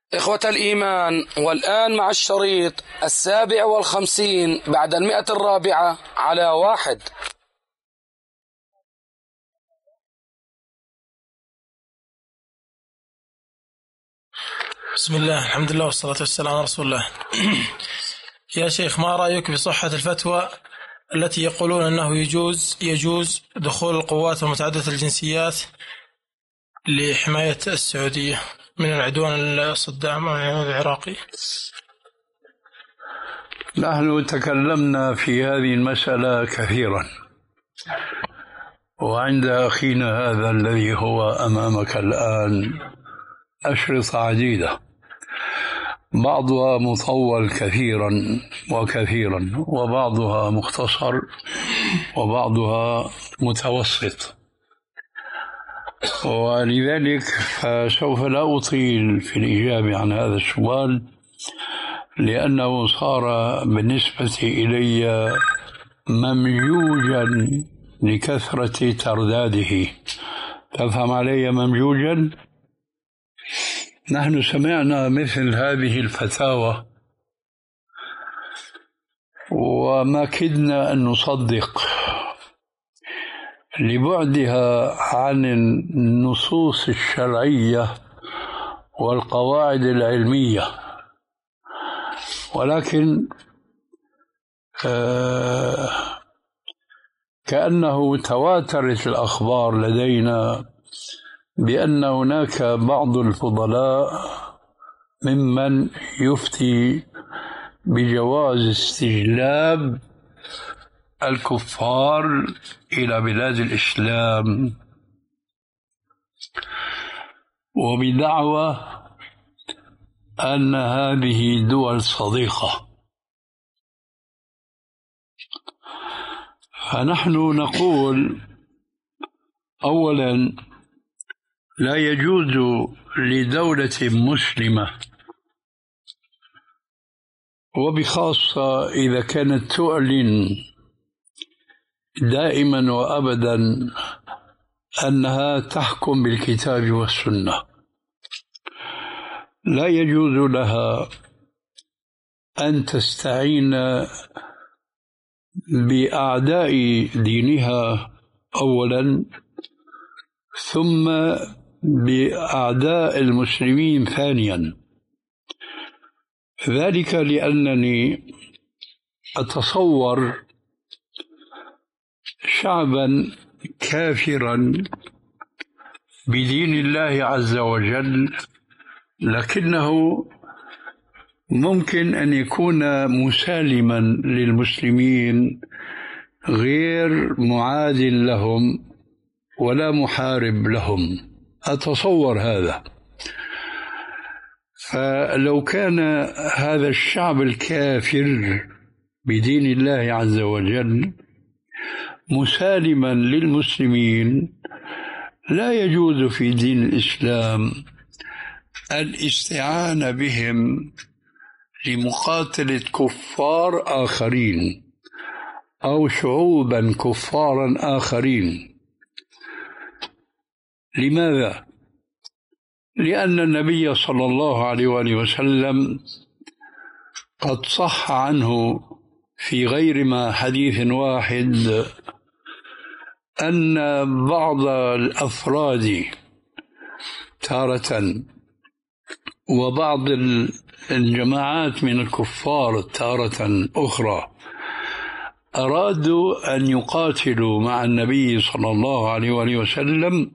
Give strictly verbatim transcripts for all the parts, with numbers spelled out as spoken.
إخوة الإيمان، والآن مع الشريط السابع والخمسين بعد المئة الرابعة على واحد. بسم الله، الحمد لله والصلاة والسلام على رسول الله. يا شيخ، ما رأيك بصحة الفتوى التي يقولون أنه يجوز يجوز دخول القوات المتعددة الجنسيات لحماية السعودية من العدوان صدام العراقي؟ نحن تكلمنا في هذه المسألة كثيرا، وعند أخينا هذا الذي هو أمامك الآن أشرطة عديدة، بعضها مطول كثيرا وكثيرا، وبعضها مختصر، وبعضها متوسط، ولذلك فسوف لا أطيل في الإجابة عن هذا السؤال، لأنه صار بالنسبة إلي ممجوجا لكثرة ترداده. تفهم علي ممجوجا؟ نحن سمعنا مثل هذه الفتاوى وما كدنا أن نصدق لبعدها عن النصوص الشرعية والقواعد العلمية، ولكن آه كأنه تواترت الأخبار لدينا بأن هناك بعض الفضلاء ممن يفتي بجواز استجلاب الكفار إلى بلاد الإسلام، وبدعوى أن هذه دول صديقة. فنحن نقول أولا، لا يجوز لدولة مسلمة، وبخاصة إذا كانت تعلن دائما وأبدا أنها تحكم بالكتاب والسنة، لا يجوز لها أن تستعين بأعداء دينها أولا، ثم بأعداء المسلمين ثانيا. ذلك لأنني أتصور شعبا كافرا بدين الله عز وجل، لكنه ممكن أن يكون مسالما للمسلمين، غير معاد لهم ولا محارب لهم. أتصور هذا. فلو كان هذا الشعب الكافر بدين الله عز وجل مسالما للمسلمين، لا يجوز في دين الإسلام الاستعانة بهم لمقاتلة كفار آخرين أو شعوبا كفارا آخرين. لماذا؟ لأن النبي صلى الله عليه وآله وسلم قد صح عنه في غير ما حديث واحد أن بعض الأفراد تارة وبعض الجماعات من الكفار تارة أخرى أرادوا أن يقاتلوا مع النبي صلى الله عليه وآله وسلم،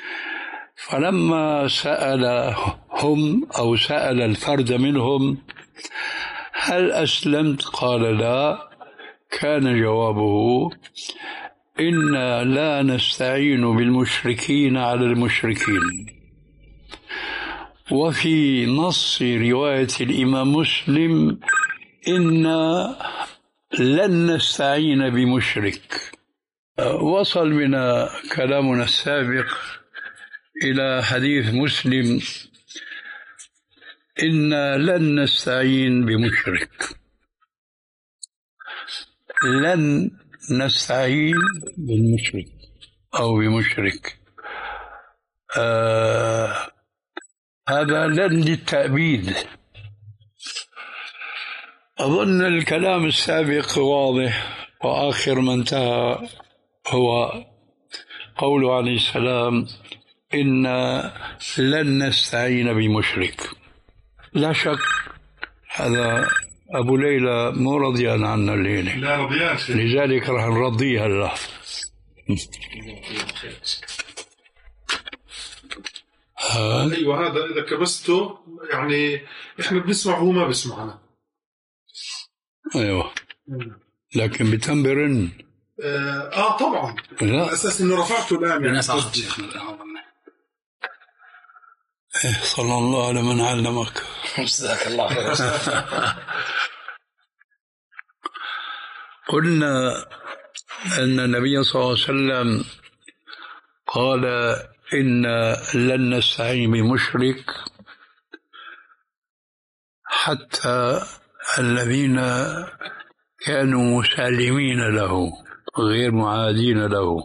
فلما سألهم أو سأل الفرد منهم هل أسلمت؟ قال لا. كان جوابه إنا لا نستعين بالمشركين على المشركين. وفي نص رواية الإمام مسلم إنا لن نستعين بمشرك. وصل بنا كلامنا السابق إلى حديث مسلم إنا لن نستعين بمشرك، لن نستعين بالمشرك أو بمشرك. آه هذا لن للتأبيد. أظن الكلام السابق واضح، وآخر ما انتهى هو قوله عليه السلام: إنا لن نستعين بمشرك. لا شك هذا أبو ليلى مو رضيان عنا الليلة، لا رضيان، لذلك راح نرضيها له. ايوه، هذا اذا كبسته يعني احنا بنسمع وهو ما بيسمعنا. ايوه، لكن بتنبرن. اه, آه طبعا، لا، على اساس انه رفعته الان يعني. إيه، صلى الله على من علمك. جزاك الله خير. قلنا أن النبي صلى الله عليه وسلم قال: إن لن نستعين بمشرك حتى الذين كانوا مسالمين له غير معادين له.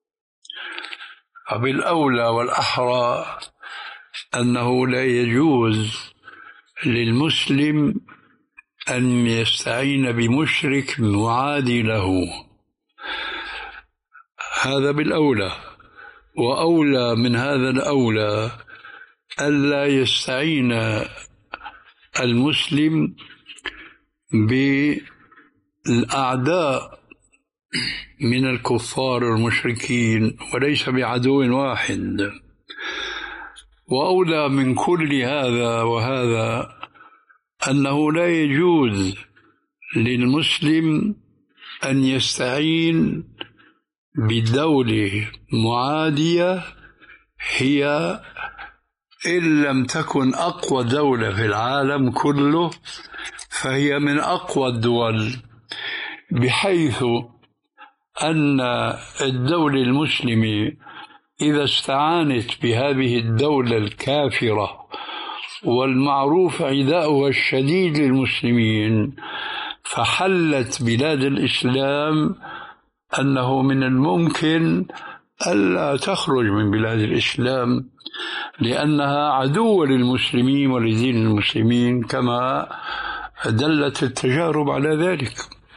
فبالأولى والأحرى أنه لا يجوز للمسلم أن يستعين بمشرك معادي له، هذا بالأولى. وأولى من هذا الأولى ألا يستعين المسلم بالأعداء من الكفار والمشركين، وليس بعدو واحد. وأولى من كل هذا وهذا أنه لا يجوز للمسلم أن يستعين بدولة معادية هي إن لم تكن أقوى دولة في العالم كله فهي من أقوى الدول، بحيث أن الدولة المسلمة إذا استعانت بهذه الدولة الكافرة والمعروف عداؤها الشديد للمسلمين فحلت بلاد الإسلام، أنه من الممكن ألا تخرج من بلاد الإسلام لأنها عدوة للمسلمين ولدين المسلمين، كما دلت التجارب على ذلك.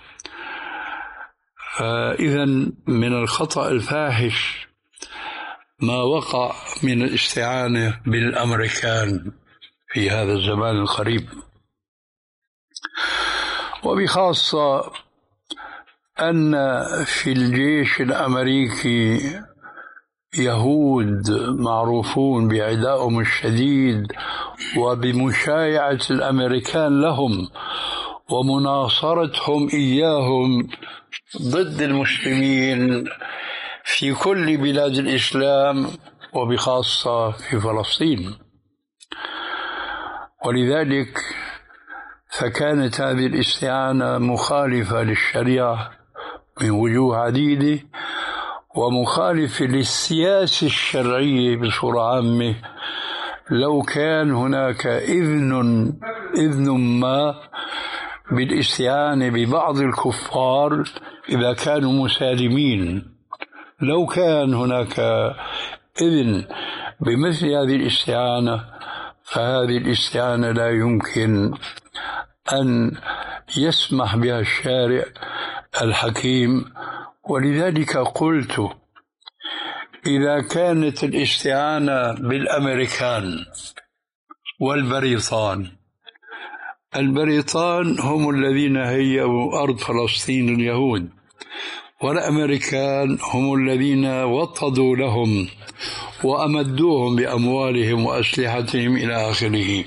فإذا من الخطأ الفاحش ما وقع من الاستعانة بالأمريكان في هذا الزمان القريب، وبخاصة أن في الجيش الأمريكي يهود معروفون بعدائهم الشديد وبمشايعة الأمريكان لهم ومناصرتهم إياهم ضد المسلمين في كل بلاد الإسلام وبخاصة في فلسطين. ولذلك فكانت هذه الاستعانة مخالفة للشريعة من وجوه عديدة، ومخالفة للسياسة الشرعية بصورة عامة. لو كان هناك إذن إذن ما بالاستعانة ببعض الكفار إذا كانوا مسالمين، لو كان هناك إذن بمثل هذه الاستعانة، فهذه الاستعانة لا يمكن أن يسمح بها الشارع الحكيم. ولذلك قلت إذا كانت الاستعانة بالأمريكان والبريطان، البريطان هم الذين هيئوا أرض فلسطين لليهود، والأمريكان هم الذين وطدوا لهم وأمدوهم بأموالهم وأسلحتهم إلى آخره.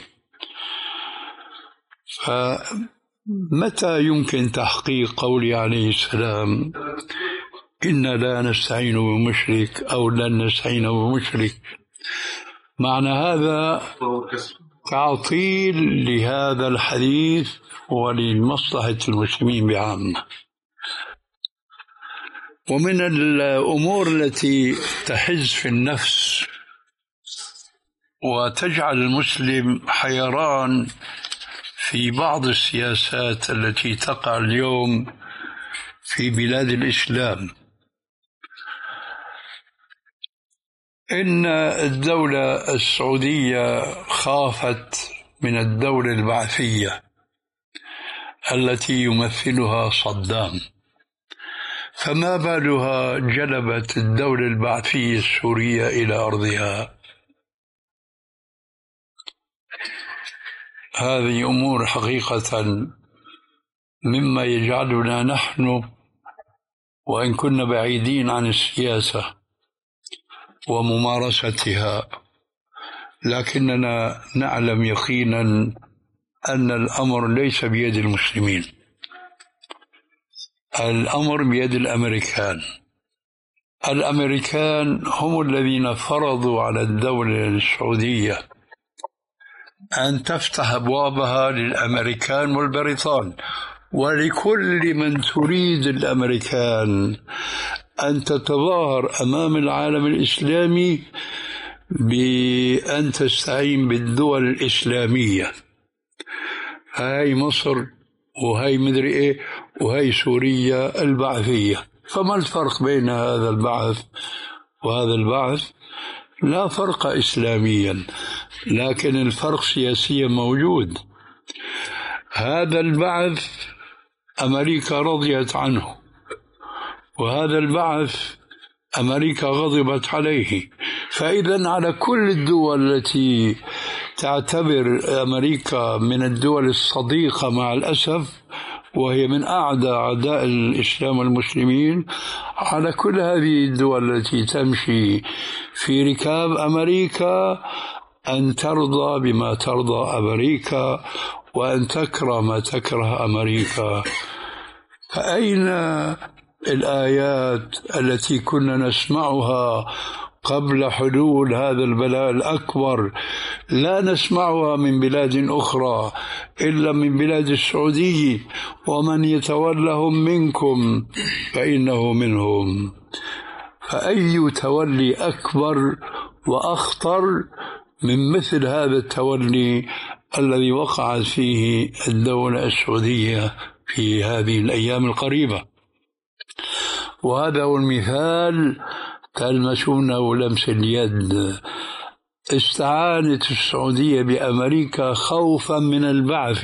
فمتى يمكن تحقيق قولي عليه السلام إنا لا نستعين بمشرك أو لن نستعين بمشرك؟ معنى هذا تعطيل لهذا الحديث ولمصلحة المسلمين بعامة. ومن الأمور التي تحز في النفس وتجعل المسلم حيران في بعض السياسات التي تقع اليوم في بلاد الإسلام، إن الدولة السعودية خافت من الدولة البعثية التي يمثلها صدام، فما بالها جلبت الدولة البعثية السورية إلى أرضها؟ هذه أمور حقيقة مما يجعلنا نحن، وإن كنا بعيدين عن السياسة وممارستها، لكننا نعلم يقينا أن الأمر ليس بيد المسلمين، الأمر بيد الأمريكان. الأمريكان هم الذين فرضوا على الدولة السعودية أن تفتح أبوابها للأمريكان والبريطان ولكل من تريد الأمريكان أن تتظاهر أمام العالم الإسلامي بأن تستعين بالدول الإسلامية. هاي مصر وهي مدري إيه وهي سوريا البعثية. فما الفرق بين هذا البعث وهذا البعث؟ لا فرق إسلاميا، لكن الفرق سياسيا موجود. هذا البعث أمريكا رضيت عنه، وهذا البعث أمريكا غضبت عليه. فإذا على كل الدول التي تعتبر أمريكا من الدول الصديقة مع الأسف، وهي من أعدى أعداء الإسلام والمسلمين، على كل هذه الدول التي تمشي في ركاب أمريكا أن ترضى بما ترضى أمريكا وأن تكره ما تكره أمريكا. فأين الآيات التي كنا نسمعها قبل حلول هذا البلاء الأكبر؟ لا نسمعها من بلاد أخرى إلا من بلاد السعودية: ومن يتولهم منكم فإنه منهم. فأي تولي أكبر وأخطر من مثل هذا التولي الذي وقعت فيه الدولة السعودية في هذه الأيام القريبة؟ وهذا هو المثال تلمسونه لمس اليد. استعانت السعودية بأمريكا خوفا من البعث،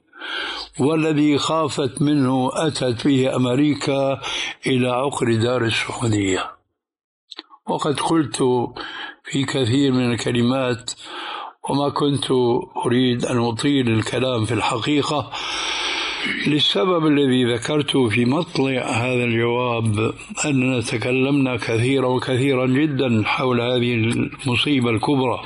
والذي خافت منه أتت فيه أمريكا إلى عقر دار السعودية. وقد قلت في كثير من الكلمات، وما كنت أريد أن أطيل الكلام في الحقيقة للسبب الذي ذكرته في مطلع هذا الجواب، أننا تكلمنا كثيرا وكثيرا جدا حول هذه المصيبة الكبرى.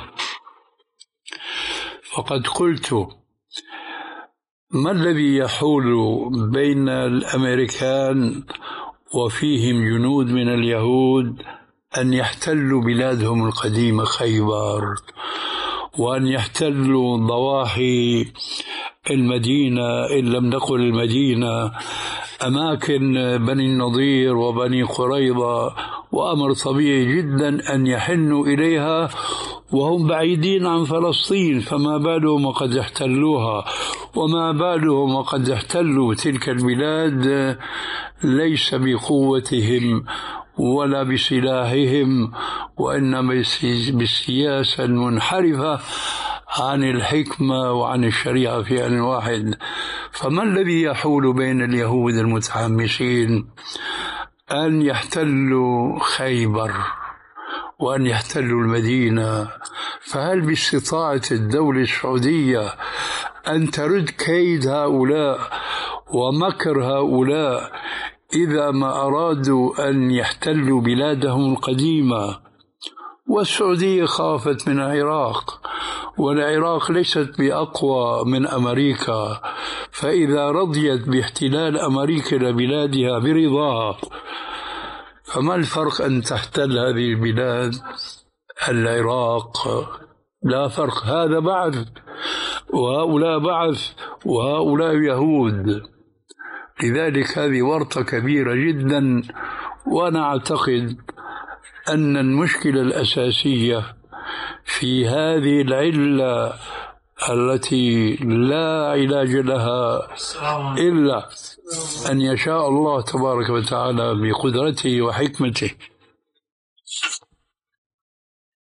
فقد قلت: ما الذي يحول بين الأمريكان وفيهم جنود من اليهود أن يحتلوا بلادهم القديمة خيبر، وأن يحتلوا ضواحي المدينة إن لم نقل المدينة، أماكن بني النضير وبني قريظة، وأمر طبيعي جدا أن يحنوا إليها وهم بعيدين عن فلسطين؟ فما بالهم وقد احتلوها، وما بالهم وقد احتلوا تلك البلاد ليس بقوتهم ولا بسلاحهم، وإنما بالسياسة المنحرفة عن الحكمة وعن الشريعة في آن واحد. فما الذي يحول بين اليهود المتحمسين أن يحتلوا خيبر وأن يحتلوا المدينة؟ فهل باستطاعة الدولة السعودية أن ترد كيد هؤلاء ومكر هؤلاء إذا ما أرادوا أن يحتلوا بلادهم القديمة؟ والسعودية خافت من العراق، والعراق ليست بأقوى من أمريكا، فإذا رضيت باحتلال أمريكا لبلادها برضاها، فما الفرق أن تحتل هذه البلاد العراق؟ لا فرق. هذا بعث وهؤلاء بعث وهؤلاء يهود. لذلك هذه ورطة كبيرة جدا. وأنا أعتقد أن المشكلة الأساسية في هذه العلة التي لا علاج لها إلا أن يشاء الله تبارك وتعالى بقدرته وحكمته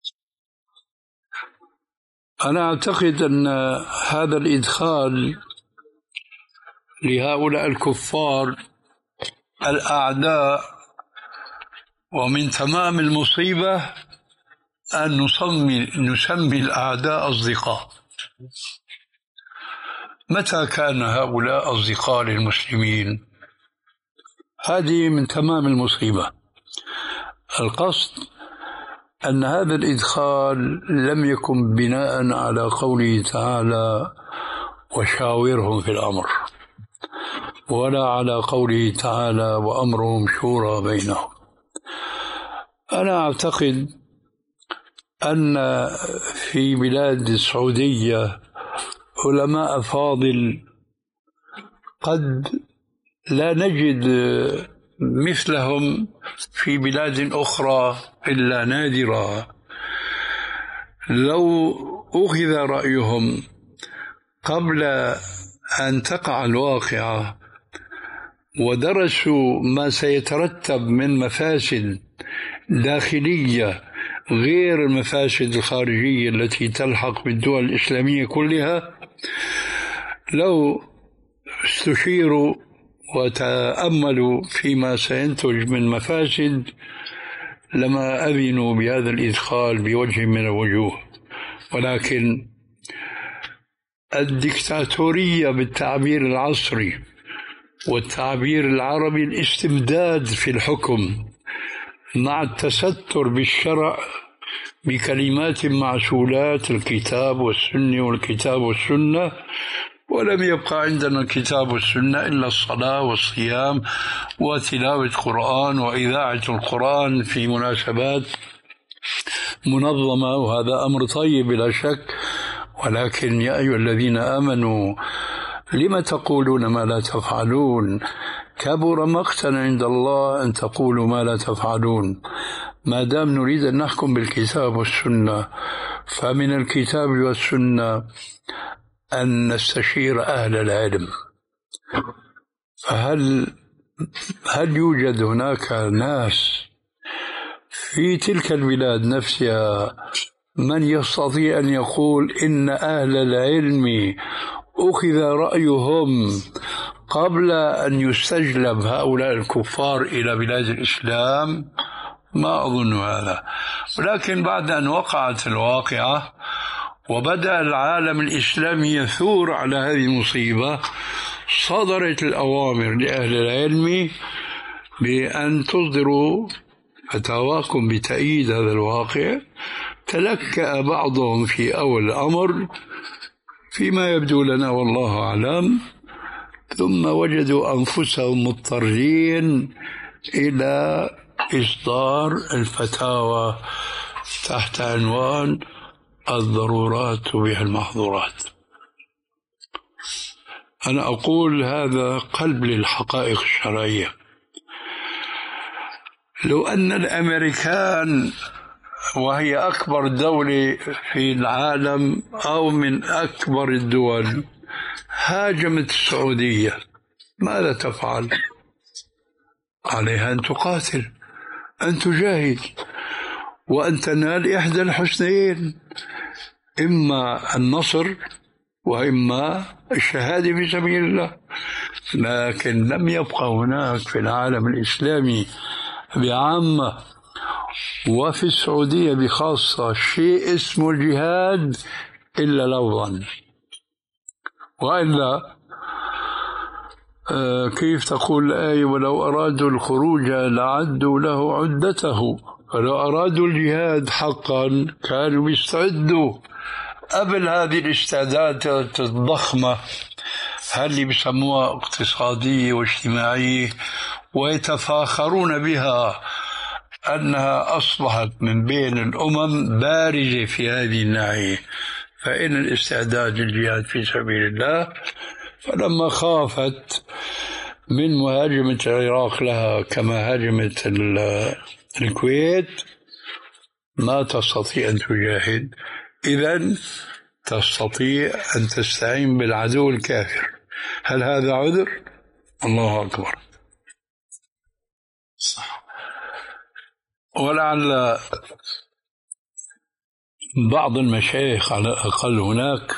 أنا أعتقد أن هذا الإدخال لهؤلاء الكفار الأعداء، ومن تمام المصيبة أن نسمي, نسمي الأعداء أصدقاء. متى كان هؤلاء أصدقاء للمسلمين؟ هذه من تمام المصيبة. القصد أن هذا الإدخال لم يكن بناء على قوله تعالى وشاورهم في الأمر، ولا على قوله تعالى وأمرهم شورى بينهم. أنا أعتقد أن في بلاد السعودية علماء فاضل قد لا نجد مثلهم في بلاد أخرى إلا نادرا. لو أخذ رأيهم قبل أن تقع الواقعة ودرسوا ما سيترتب من مفاسد داخلية غير المفاسد الخارجية التي تلحق بالدول الإسلامية كلها، لو استشيروا وتأملوا فيما سينتج من مفاسد لما أذنوا بهذا الإدخال بوجه من الوجوه. ولكن الدكتاتورية بالتعبير العصري والتعبير العربي الاستبداد في الحكم مع التستر بالشرع بكلمات معسولات الكتاب والسنة والكتاب والسنة، ولم يبقى عندنا الكتاب والسنة إلا الصلاة والصيام وتلاوة القرآن وإذاعة القرآن في مناسبات منظمة، وهذا أمر طيب بلا شك. ولكن يا أيها الذين آمنوا لم تقولون ما لا تفعلون؟ كبر مقتا عند الله أن تقولوا ما لا تفعلون. ما دام نريد أن نحكم بالكتاب والسنة، فمن الكتاب والسنة أن نستشير أهل العلم. فهل هل يوجد هناك ناس في تلك البلاد نفسها من يستطيع أن يقول إن أهل العلم أخذ رأيهم قبل أن يستجلب هؤلاء الكفار إلى بلاد الإسلام؟ ما أظن هذا. ولكن بعد أن وقعت الواقعة وبدأ العالم الإسلامي يثور على هذه المصيبة، صدرت الأوامر لأهل العلم بأن تصدروا فتاواكم بتأييد هذا الواقع. تلكأ بعضهم في أول الأمر فيما يبدو لنا والله أعلم، ثم وجدوا أنفسهم مضطرين إلى إصدار الفتاوى تحت عنوان الضرورات تبيح المحظورات. أنا أقول هذا قلب للحقائق الشرعية. لو أن الأمريكان، وهي أكبر دولة في العالم أو من أكبر الدول، هاجمت السعودية، ماذا تفعل؟ عليها أن تقاتل، أن تجاهد، وأن تنال إحدى الحسنيين، إما النصر وإما الشهادة في سبيل الله. لكن لم يبقى هناك في العالم الإسلامي بعامة وفي السعودية بخاصة شيء اسمه الجهاد إلا لفظا. وإلا آه كيف تقول الآية ولو أرادوا الخروج لعدوا له عدته، فلو أرادوا الجهاد حقا كانوا يستعدوا قبل هذه الاستعدادات الضخمة اللي بيسموها اقتصادية واجتماعية، ويتفاخرون بها أنها أصبحت من بين الأمم بارزة في هذه الناحية. فإن الاستعداد للجهاد في سبيل الله، فلما خافت من مهاجمة العراق لها كما هاجمت الكويت ما تستطيع أن تجاهد، إذن تستطيع أن تستعين بالعدو الكافر. هل هذا عذر؟ الله أكبر. صح. ولعل بعض المشايخ على الأقل هناك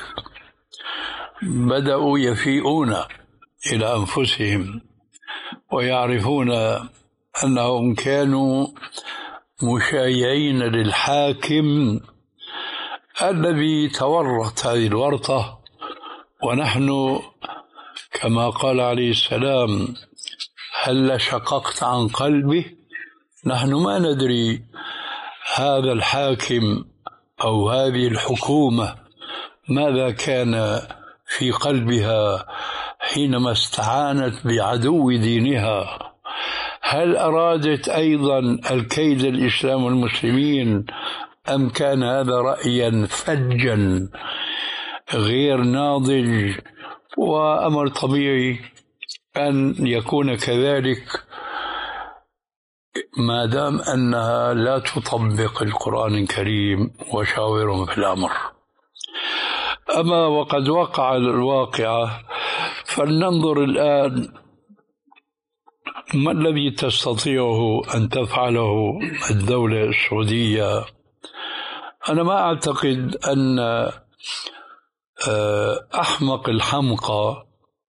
بدأوا يفيئون إلى أنفسهم ويعرفون أنهم كانوا مشايعين للحاكم الذي تورط هذه الورطة، ونحن كما قال عليه السلام هل شققت عن قلبه؟ نحن ما ندري هذا الحاكم أو هذه الحكومة ماذا كان في قلبها حينما استعانت بعدو دينها. هل أرادت أيضا الكيد الإسلام والمسلمين أم كان هذا رأيا فجا غير ناضج؟ وأمر طبيعي أن يكون كذلك ما دام أنها لا تطبق القرآن الكريم وشاورهم في الأمر. أما وقد وقع الواقعة، فلننظر الآن ما الذي تستطيعه أن تفعله الدولة السعودية. أنا ما أعتقد أن أحمق الحمقى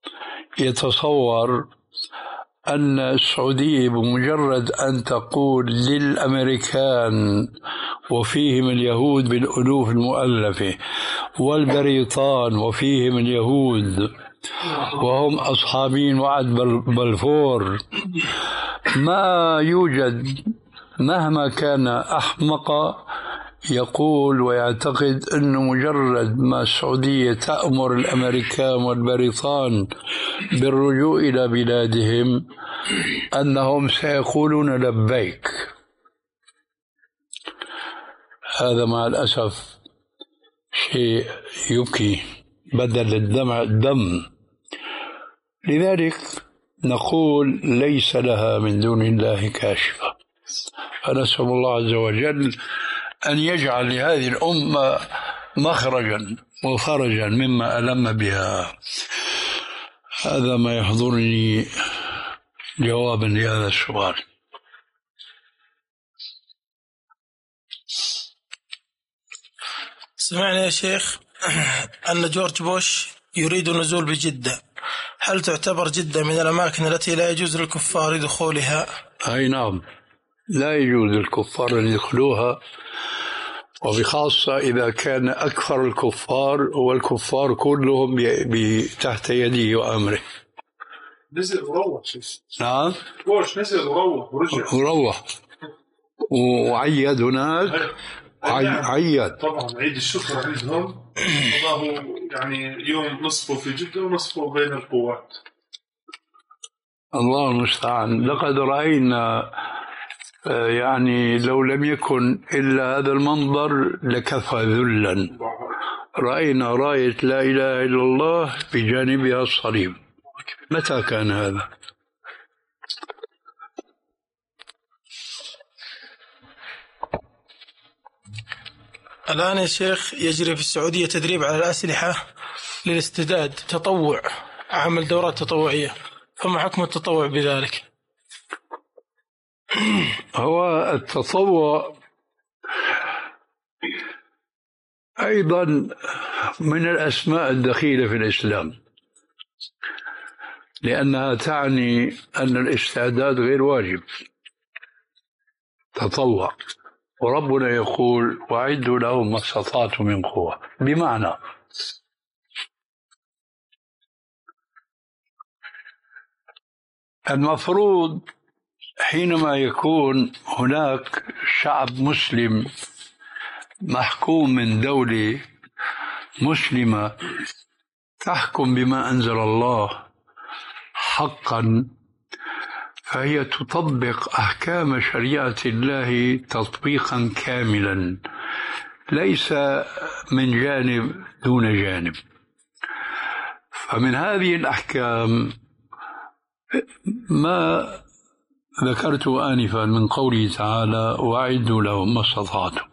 يتصور أن السعودية بمجرد أن تقول للأمريكان وفيهم اليهود بالألوف المؤلفة والبريطان وفيهم اليهود وهم أصحابين وعد بلفور، ما يوجد مهما كان أحمق يقول ويعتقد أنه مجرد ما السعودية تأمر الأمريكان والبريطان بالرجوع إلى بلادهم أنهم سيقولون لبيك. هذا مع الأسف شيء يبكي بدل الدمع الدم. لذلك نقول ليس لها من دون الله كاشفة، فنسأل الله عز وجل أن يجعل لهذه الأمة مخرجا وفرجا مما ألم بها. هذا ما يحضرني جوابا لهذا السؤال. سمعنا يا شيخ أن جورج بوش يريد النزول بجدة، هل تعتبر جدة من الأماكن التي لا يجوز للكفار دخولها؟ أي نعم، لا يجوز للكفار أن يدخلوها، وبخاصة إذا كان أكثر الكفار والكفار كلهم تحت يده وأمره. نزل وروح. نعم بوش نزل وروح ورجع وروح وعيد هناك. عيد طبعا عيد الشكر عندهم قضاه يعني يوم نصفه في جدة ونصفه بين القوات. الله المستعان. لقد رأينا يعني لو لم يكن إلا هذا المنظر لكفى ذلا. رأينا راية لا إله إلا الله بجانبها الصليب. متى كان هذا؟ الآن يا شيخ يجري في السعودية تدريب على الأسلحة للاستعداد تطوع، عمل دورات تطوعية، فما حكم التطوع بذلك؟ هو التطوع أيضا من الأسماء الدخيلة في الإسلام، لأنها تعني أن الاستعداد غير واجب، تطوع. وربنا يقول وأعدوا لهم ما استطعتم من قوة، بمعنى المفروض حينما يكون هناك شعب مسلم محكوم من دولة مسلمة تحكم بما أنزل الله حقا، فهي تطبق أحكام شريعة الله تطبيقا كاملا، ليس من جانب دون جانب. فمن هذه الأحكام ما ذكرت آنفا من قوله تعالى وأعدوا لهم ما استطعتم،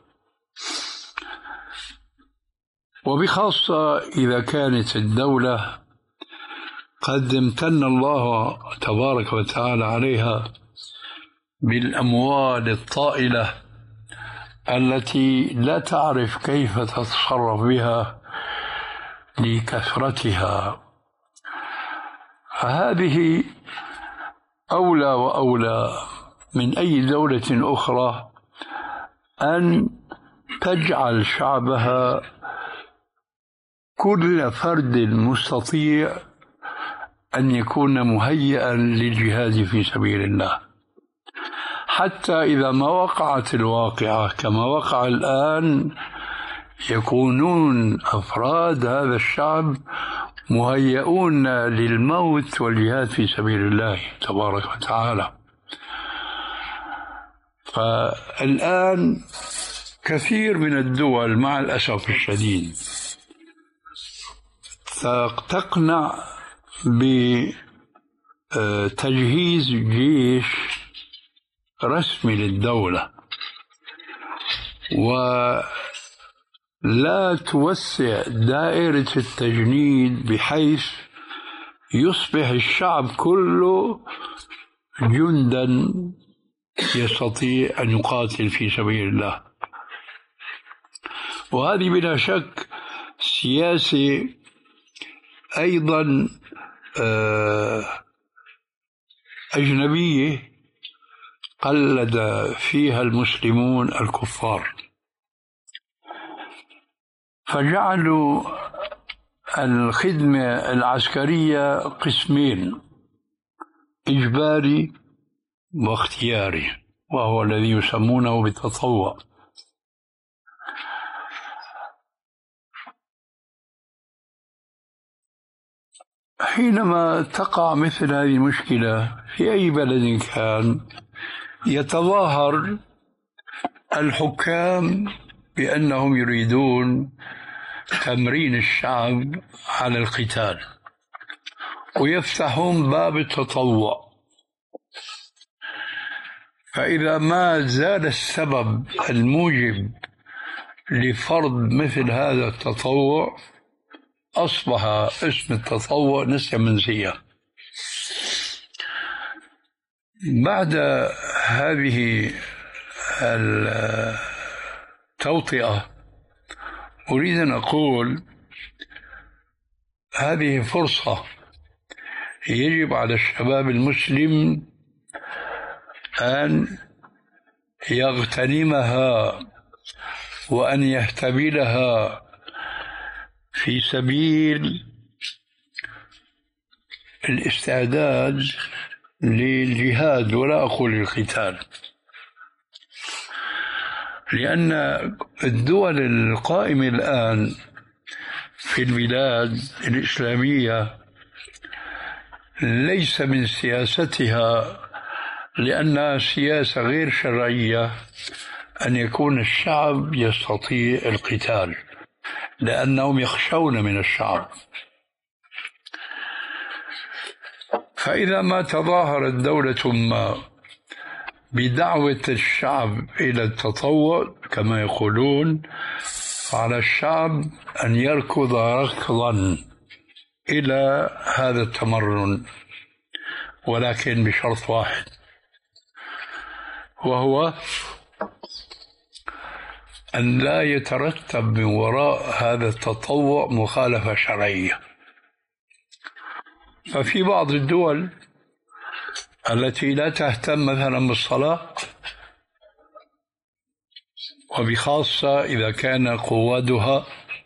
وبخاصة إذا كانت الدولة قد امتن الله تبارك وتعالى عليها بالأموال الطائلة التي لا تعرف كيف تتصرف بها لكثرتها، فهذه أولى وأولى من أي دولة أخرى أن تجعل شعبها كل فرد مستطيع أن يكون مهيئا للجهاد في سبيل الله، حتى إذا ما وقعت الواقعة كما وقع الآن يكونون أفراد هذا الشعب مهيئون للموت والجهاد في سبيل الله تبارك وتعالى. فالآن كثير من الدول مع الأسف الشديد تقنع بتجهيز جيش رسمي للدولة ولا توسع دائرة التجنيد بحيث يصبح الشعب كله جندا يستطيع أن يقاتل في سبيل الله. وهذه بلا شك سياسة أيضا أجنبية قلد فيها المسلمون الكفار، فجعلوا الخدمة العسكرية قسمين: إجباري واختياري، وهو الذي يسمونه بالتطوع. حينما تقع مثل هذه المشكلة في أي بلد كان، يتظاهر الحكام بأنهم يريدون تمرين الشعب على القتال ويفتحون باب التطوع. فإذا ما زال السبب الموجب لفرض مثل هذا التطوع أصبح اسم التطوع نسيا منسيا. بعد هذه التوطئة أريد أن أقول هذه فرصة يجب على الشباب المسلم أن يغتنمها وأن يهتبلها في سبيل الاستعداد للجهاد، ولا أقول القتال، لأن الدول القائمة الآن في البلاد الإسلامية ليس من سياستها، لأنها سياسة غير شرعية، أن يكون الشعب يستطيع القتال، لأنهم يخشون من الشعب. فإذا ما تظاهرت دولة ما بدعوة الشعب إلى التطوع كما يقولون، على الشعب أن يركض ركضا إلى هذا التمرن، ولكن بشرط واحد، وهو أن لا يترتب من وراء هذا التطوع مخالفة شرعية. ففي بعض الدول التي لا تهتم مثلا بالصلاة، وبخاصة إذا كان قوادها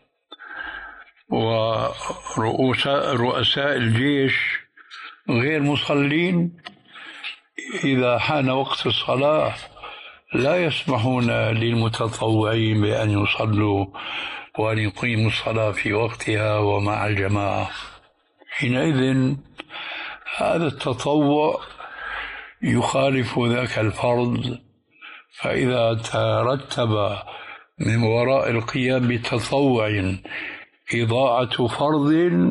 ورؤساء رؤساء الجيش غير مصلين، إذا حان وقت الصلاة لا يسمحون للمتطوعين بأن يصلوا وأن يقيموا الصلاة في وقتها ومع الجماعة. حينئذ هذا التطوع يخالف ذاك الفرض، فإذا ترتب من وراء القيام بتطوع إضاعة فرض،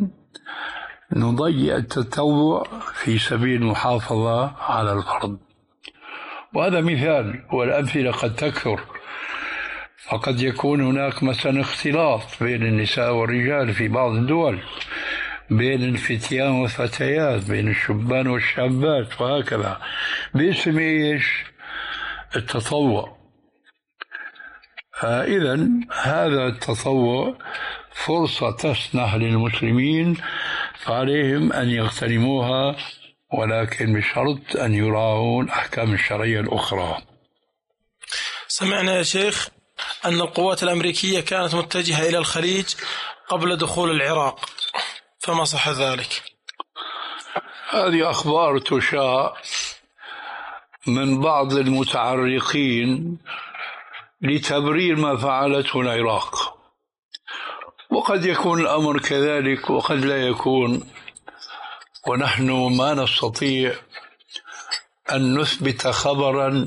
نضيع التطوع في سبيل المحافظة على الفرض. وهذا مثال، والأمثلة قد تكثر، فقد يكون هناك مثلا اختلاط بين النساء والرجال في بعض الدول، بين الفتيان والفتيات، بين الشبان والشابات، وهكذا، باسم ايش؟ التطوع. فإذا هذا التطوع فرصة تسنح للمسلمين، فعليهم أن يغتنموها، ولكن بشرط أن يراعوا الأحكام الشرعية الأخرى. سمعنا يا شيخ أن القوات الأمريكية كانت متجهة إلى الخليج قبل دخول العراق، فما صح ذلك؟ هذه أخبار تشاع من بعض المتعرقين لتبرير ما فعلته العراق، وقد يكون الأمر كذلك وقد لا يكون، ونحن ما نستطيع أن نثبت خبرا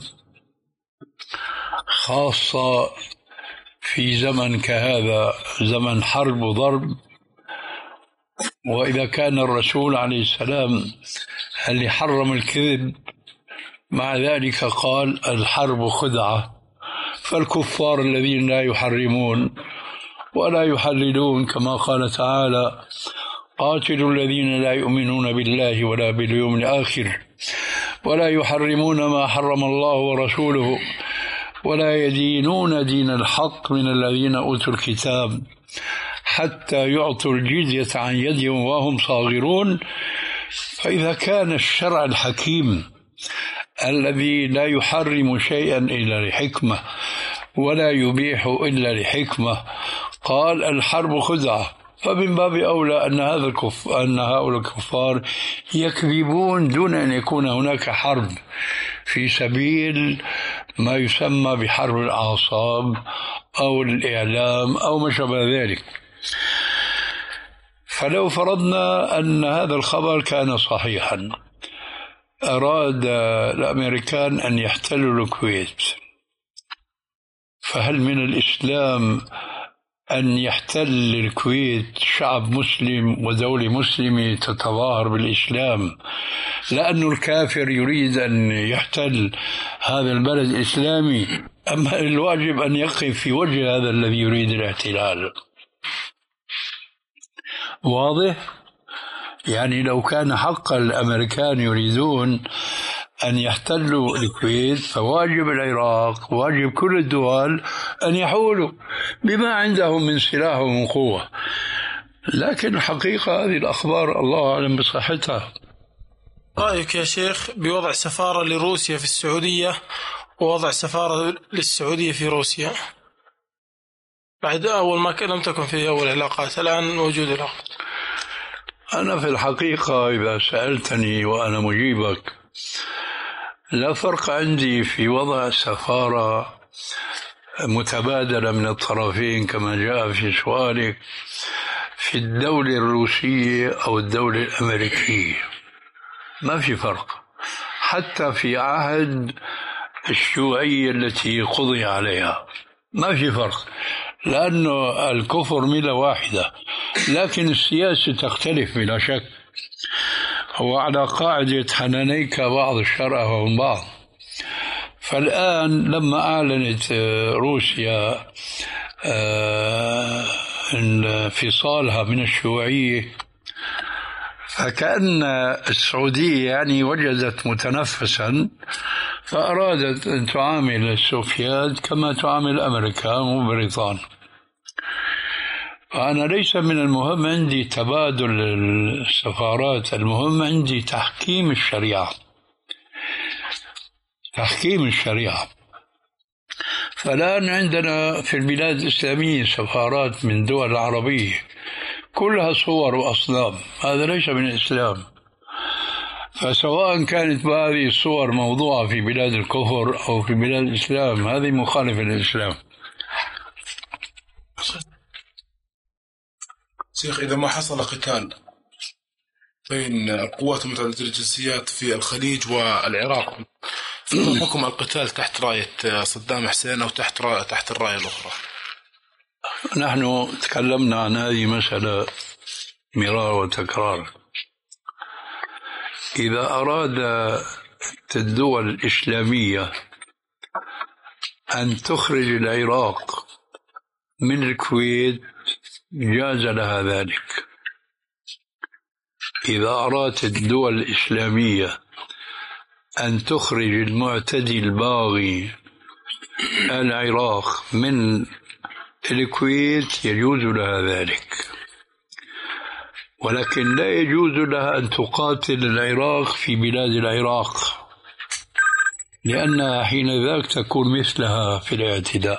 خاصة في زمن كهذا، زمن حرب وضرب. وإذا كان الرسول عليه السلام اللي حرم الكذب مع ذلك قال الحرب خدعة، فالكفار الذين لا يحرمون ولا يحللون كما قال تعالى قاتلوا الذين لا يؤمنون بالله ولا باليوم الآخر ولا يحرمون ما حرم الله ورسوله ولا يدينون دين الحق من الذين أوتوا الكتاب حتى يعطوا الجزية عن يد وهم صاغرون. فإذا كان الشرع الحكيم الذي لا يحرم شيئا إلا لحكمة ولا يبيح إلا لحكمة قال الحرب خدعة، فمن باب أولى أن هذا الكف... أن هؤلاء الكفار يكذبون دون أن يكون هناك حرب في سبيل ما يسمى بحرب الأعصاب أو الإعلام أو ما شابه ذلك. فلو فرضنا أن هذا الخبر كان صحيحا، أراد الأمريكان أن يحتلوا الكويت، فهل من الإسلام أن يحتل الكويت شعب مسلم ودولة مسلمة تتظاهر بالإسلام لأن الكافر يريد أن يحتل هذا البلد الإسلامي؟ أما الواجب أن يقف في وجه هذا الذي يريد الاحتلال. واضح؟ يعني لو كان حقا الأمريكان يريدون أن يحتلوا الكويت فواجب العراق واجب كل الدول أن يحولوا بما عندهم من سلاح ومن قوة. لكن الحقيقة هذه الأخبار الله أعلم بصحتها. رأيك يا شيخ بوضع سفارة لروسيا في السعودية ووضع سفارة للسعودية في روسيا بعد أول ما لم تكن في أول علاقات، الآن وجود علاقات؟ أنا في الحقيقة إذا سألتني وأنا مجيبك لا فرق عندي في وضع سفارة متبادلة من الطرفين كما جاء في سؤالك في الدولة الروسية أو الدولة الأمريكية، ما في فرق. حتى في عهد الشيوعية التي قضي عليها ما في فرق، لأنه الكفر ملة واحدة، لكن السياسة تختلف بلا شك. وعلى قاعدة حنانيك بعض الشرع وهم بعض. فالآن لما أعلنت روسيا انفصالها من الشيوعية فكأن السعودية يعني وجدت متنفسا فأرادت أن تعامل السوفيات كما تعامل الأمريكان وبريطانيا. فأنا ليس من المهم عندي تبادل السفارات، المهم عندي تحكيم الشريعة، تحكيم الشريعة. فالآن عندنا في البلاد الإسلامية سفارات من دول العربية كلها صور وأصنام، هذا ليس من الإسلام. فسواء كانت هذه الصور موضوعة في بلاد الكفر أو في بلاد الإسلام هذه مخالفة للإسلام. شيخ، إذا ما حصل قتال بين القوات المتعددة الجنسيات في الخليج والعراق، فما حكم القتال تحت راية صدام حسين أو تحت را... تحت الراية الأخرى؟ نحن تكلمنا عن هذه المسألة مرارا وتكرارا. إذا أراد الدول الإسلامية أن تخرج العراق من الكويت جاز لها ذلك. إذا أرادت الدول الإسلامية أن تخرج المعتدي الباغي العراق من الكويت يجوز لها ذلك، ولكن لا يجوز لها أن تقاتل العراق في بلاد العراق، لأنها حين ذاك تكون مثلها في الاعتداء.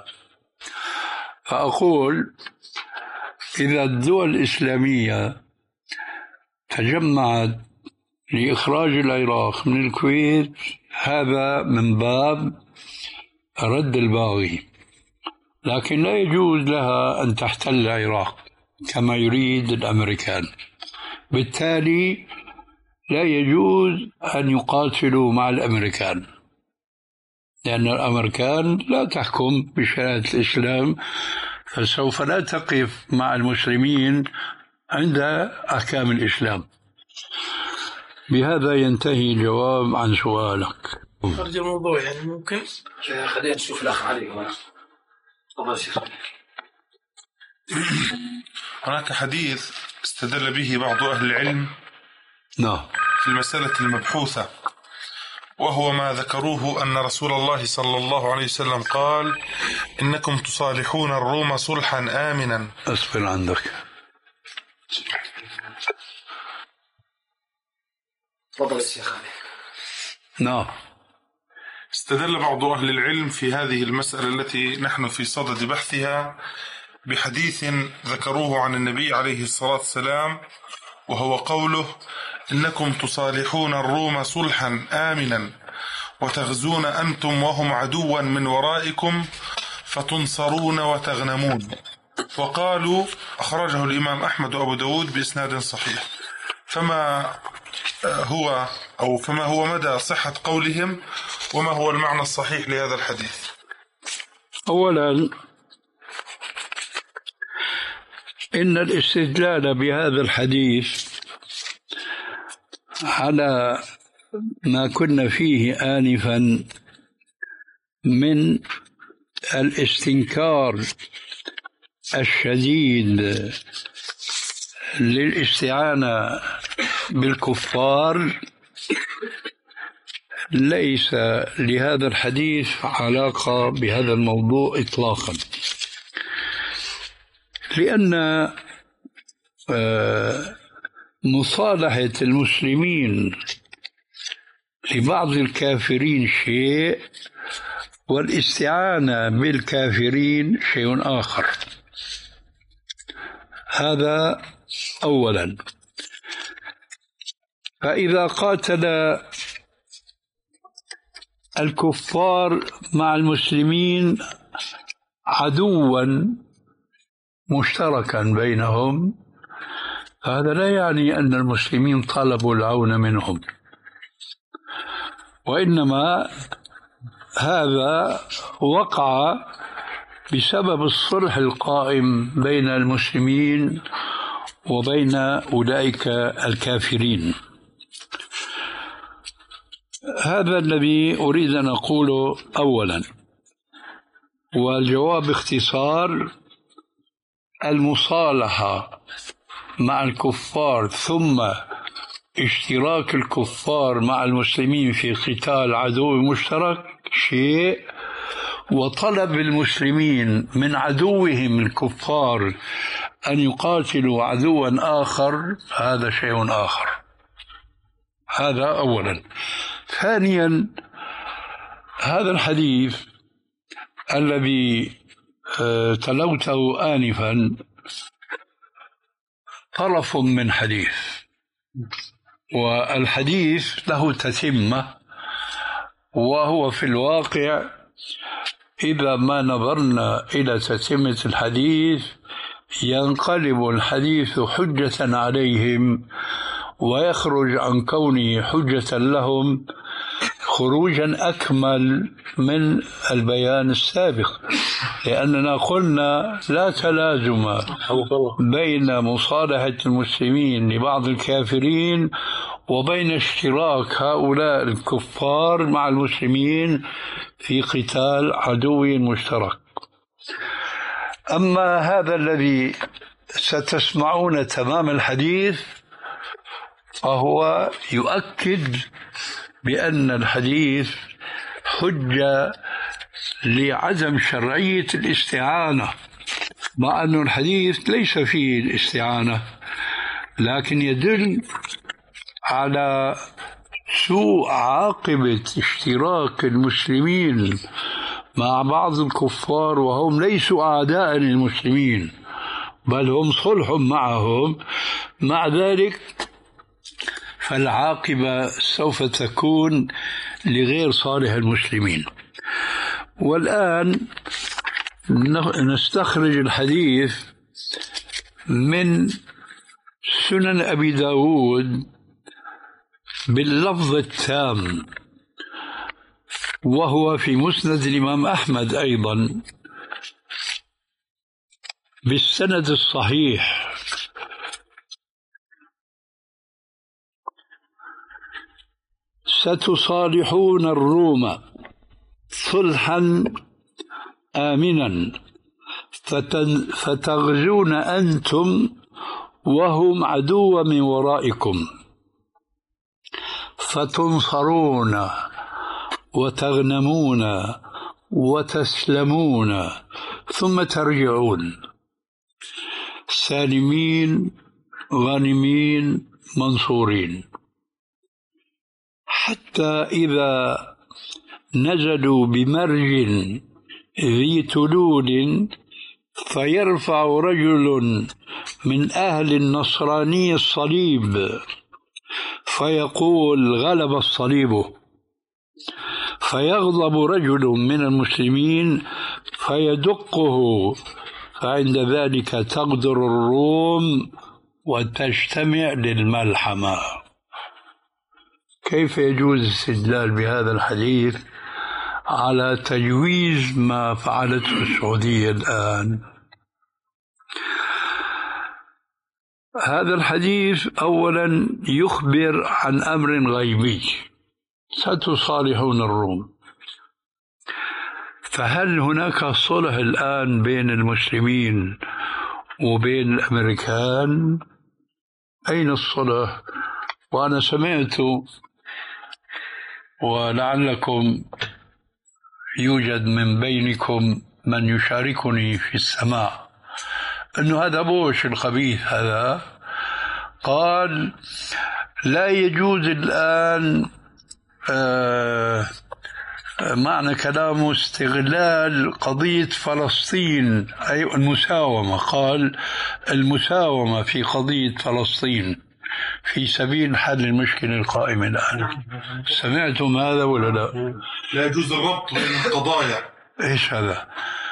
فأقول إذا الدول الإسلامية تجمعت لإخراج العراق من الكويت، هذا من باب رد الباغي، لكن لا يجوز لها أن تحتل العراق كما يريد الأمريكان. بالتالي لا يجوز أن يقاتلوا مع الأمريكان، لأن الأمريكان لا تحكم بشريعة الإسلام، فسوف لا تقف مع المسلمين عند أحكام الإسلام. بهذا ينتهي الجواب عن سؤالك. خرج الموضوع يعني ممكن خلينا نشوف الأخ علي. هناك حديث استدل به بعض أهل العلم نعم في المسألة المبحوثة، وهو ما ذكروه أن رسول الله صلى الله عليه وسلم قال: إنكم تصالحون الروم صلحا آمنا. أصبر عندك. تفضل الشيخ علي. نعم. استدل بعض أهل العلم في هذه المسألة التي نحن في صدد بحثها بحديث ذكروه عن النبي عليه الصلاة والسلام، وهو قوله: إنكم تصالحون الروم صلحا آمنا وتغزون أنتم وهم عدوا من ورائكم فتنصرون وتغنمون. وقالوا أخرجه الإمام أحمد وأبو داود بإسناد صحيح. فما هو أو فما هو مدى صحة قولهم، وما هو المعنى الصحيح لهذا الحديث؟ أولا، إن الاستدلال بهذا الحديث على ما كنا فيه آنفا من الاستنكار الشديد للاستعانة بالكفار ليس لهذا الحديث علاقة بهذا الموضوع إطلاقا، لأن مصالحة المسلمين لبعض الكافرين شيء، والاستعانة بالكافرين شيء آخر. هذا أولا. فإذا قاتل الكفار مع المسلمين عدوا مشتركا بينهم، هذا لا يعني أن المسلمين طلبوا العون منهم، وإنما هذا وقع بسبب الصلح القائم بين المسلمين وبين أولئك الكافرين. هذا الذي أريد أن أقوله أولا. والجواب باختصار: المصالحة مع الكفار ثم اشتراك الكفار مع المسلمين في قتال عدو مشترك شيء، وطلب المسلمين من عدوهم الكفار أن يقاتلوا عدوا آخر هذا شيء آخر. هذا أولا. ثانيا، هذا الحديث الذي تلوته آنفا طرف من حديث، والحديث له تتمة، وهو في الواقع إذا ما نظرنا إلى تتمة الحديث ينقلب الحديث حجة عليهم ويخرج عن كونه حجة لهم خروجا أكمل من البيان السابق، لأننا قلنا لا تلازم بين مصالحة المسلمين لبعض الكافرين وبين اشتراك هؤلاء الكفار مع المسلمين في قتال عدو مشترك. أما هذا الذي ستسمعون تمام الحديث فهو يؤكد بأن الحديث حجة لعدم شرعية الاستعانة، مع أن الحديث ليس فيه الاستعانة، لكن يدل على سوء عاقبة اشتراك المسلمين مع بعض الكفار وهم ليسوا أعداء للمسلمين بل هم صلح معهم. مع ذلك فالعاقبة سوف تكون لغير صالح المسلمين. والآن نستخرج الحديث من سنن أبي داود باللفظ التام، وهو في مسند الإمام أحمد أيضا بالسند الصحيح. ستصالحون الروم صلحا آمنا فتغزون أنتم وهم عدو من ورائكم فتنصرون وتغنمون وتسلمون ثم ترجعون سالمين غانمين منصورين، حتى إذا نزلوا بمرج ذي تلول فيرفع رجل من أهل النصراني الصليب فيقول غلب الصليب، فيغضب رجل من المسلمين فيدقه، فعند ذلك تغدر الروم وتجتمع للملحمة. كيف يجوز الاستدلال بهذا الحديث على تجويز ما فعلته السعودية الآن؟ هذا الحديث أولا يخبر عن أمر غيبي، ستصالحون الروم، فهل هناك صلح الآن بين المسلمين وبين الأمريكان؟ أين الصلح؟ وأنا سمعت ولعلكم يوجد من بينكم من يشاركني في السماع أنه هذا بوش الخبيث هذا قال لا يجوز الآن آه معنى كلامه استغلال قضية فلسطين، أي المساومة، قال المساومة في قضية فلسطين في سبيل حل المشكلة القائمة الآن. سمعتم هذا ولا لا؟ لا يجوز الربط بين القضايا. إيش هذا؟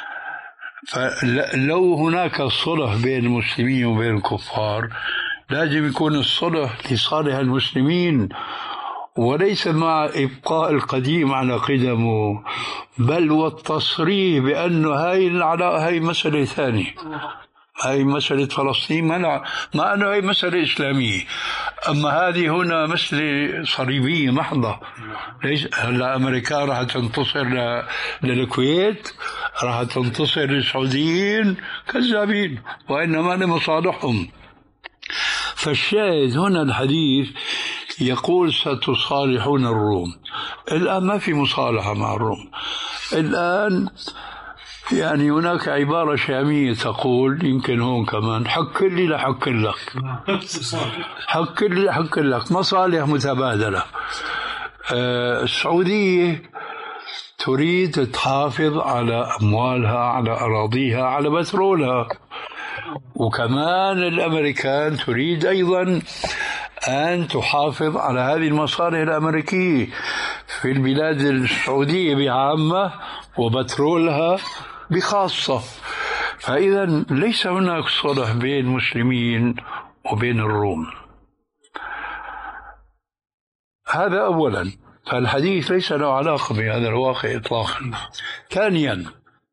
فلو هناك صلح بين المسلمين وبين الكفار لازم يكون الصلح لصالح المسلمين وليس مع إبقاء القديم على قدمه، بل والتصريح بأنه هاي العلاقة هاي مسألة ثانية، هاي مسألة فلسطين مع أنه هاي مسألة إسلامية، أما هذه هنا مسألة صليبية محضة. ليش هلا أمريكا راح تنتصر للكويت، راح تنتصر للسعوديين؟ كذابين، وإنما لمصالحهم. فالشاهد هنا الحديث يقول ستصالحون الروم. الآن ما في مصالحة مع الروم. الآن يعني هناك عبارة شامية تقول يمكن هون كمان حك لي لحك لك، حك لي لحك لك، مصالح متبادلة. آه السعودية تريد تحافظ على أموالها، على أراضيها، على بترولها، وكمان الأمريكان تريد أيضا أن تحافظ على هذه المصالح الأمريكية في البلاد السعودية بعامة وبترولها بخاصة. فإذا ليس هناك صلح بين المسلمين وبين الروم. هذا أولا، فالحديث ليس له علاقة بهذا الواقع إطلاقا. ثانيا،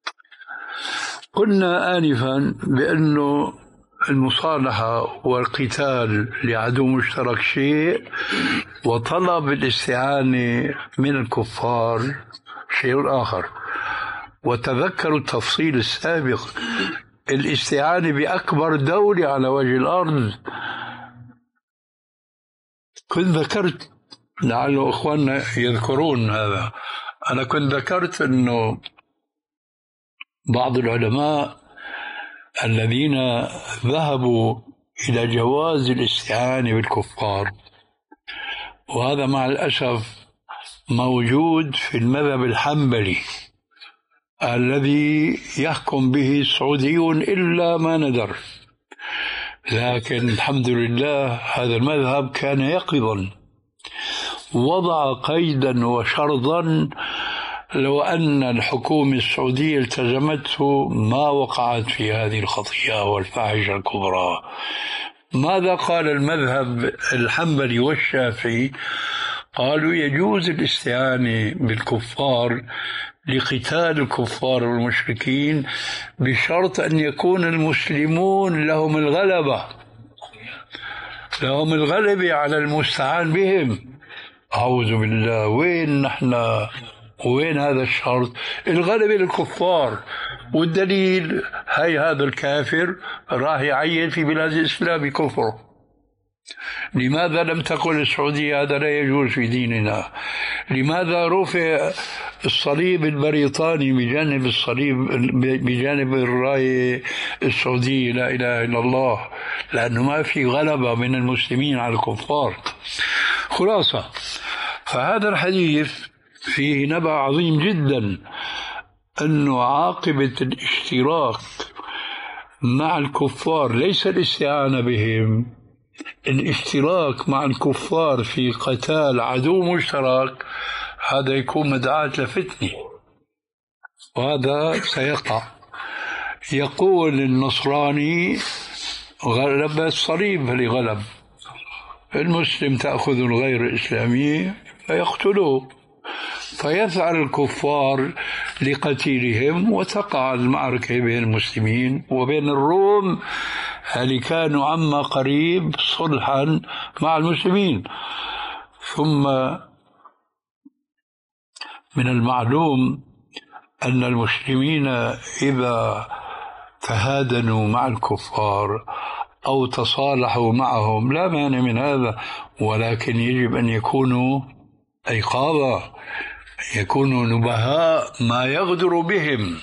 قلنا آنفا بأنه المصالحة والقتال لعدو مشترك شيء، وطلب الاستعانة من الكفار شيء آخر. وتذكروا التفصيل السابق، الاستعانة بأكبر دولة على وجه الأرض. كنت ذكرت، لعل أخواننا يذكرون هذا، أنا كنت ذكرت أنه بعض العلماء الذين ذهبوا إلى جواز الاستعانة بالكفار، وهذا مع الأسف موجود في المذهب الحنبلي الذي يحكم به السعوديون إلا ما ندر، لكن الحمد لله هذا المذهب كان يقظا، وضع قيدا وشرطا لو أن الحكومة السعودية التزمته ما وقعت في هذه الخطيئة والفاحشة الكبرى. ماذا قال المذهب الحنبلي والشافعي؟ قالوا يجوز الاستعانة بالكفار لقتال الكفار والمشركين بشرط أن يكون المسلمون لهم الغلبة لهم الغلبة على المستعان بهم. أعوذ بالله، وين نحن وين هذا الشرط؟ الغلبة للكفار، والدليل هي هذا الكافر راح يعين في بلاد الإسلام كفر. لماذا لم تقل السعودية هذا لا يجوز في ديننا؟ لماذا رفع الصليب البريطاني بجانب الصليب بجانب الراية السعودية لا إله إلا الله؟ لأنه ما في غلبة من المسلمين على الكفار. خلاصة، فهذا الحديث فيه نبأ عظيم جدا أنه عاقبة الاشتراك مع الكفار ليس الاستعانة بهم، الاشتراك مع الكفار في قتال عدو مشترك، هذا يكون مدعاة لفتنة، وهذا سيقع. يقول النصراني غلب الصليب فلغلب، المسلم تأخذ الغير الإسلامي فيقتلوه، فيفعل الكفار لقتيلهم، وتقع المعركة بين المسلمين وبين الروم اللي كانوا عما قريب صلحا مع المسلمين. ثم من المعلوم أن المسلمين إذا تهادنوا مع الكفار أو تصالحوا معهم لا مانع من هذا، ولكن يجب أن يكونوا أيقاظة، يكونوا نبهاء ما يغدر بهم.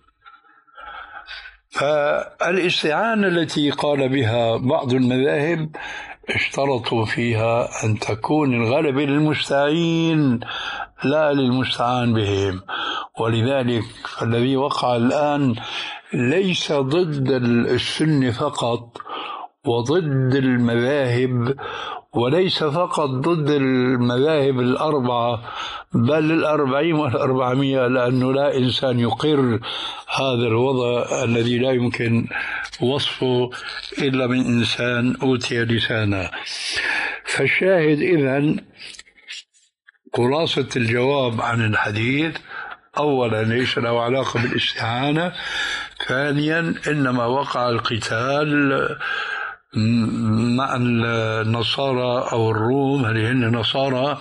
فالاستعانة التي قال بها بعض المذاهب اشترطوا فيها أن تكون الغلبة للمستعين لا للمستعان بهم، ولذلك فالذي وقع الآن ليس ضد السنة فقط وضد المذاهب، وليس فقط ضد المذاهب الأربعة، بل الأربعين والأربعمية، لأنه لا إنسان يقر هذا الوضع الذي لا يمكن وصفه إلا من إنسان أوتي لسانا. فالشاهد إذن خلاصة الجواب عن الحديث: أولا ليس له علاقة بالاستعانة، ثانيا إنما وقع القتال مع النصارى أو الروم اللي هن نصارى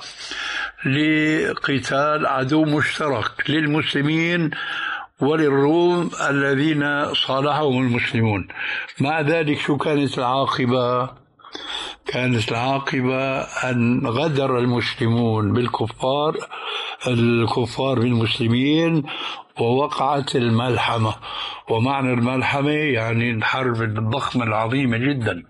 لقتال عدو مشترك للمسلمين وللروم الذين صالحهم المسلمون. مع ذلك شو كانت العاقبة؟ كانت العاقبة أن غدر المسلمون بالكفار الكفار بالمسلمين، ووقعت الملحمة. ومعنى الملحمة يعني الحرب الضخمة العظيمة جدا.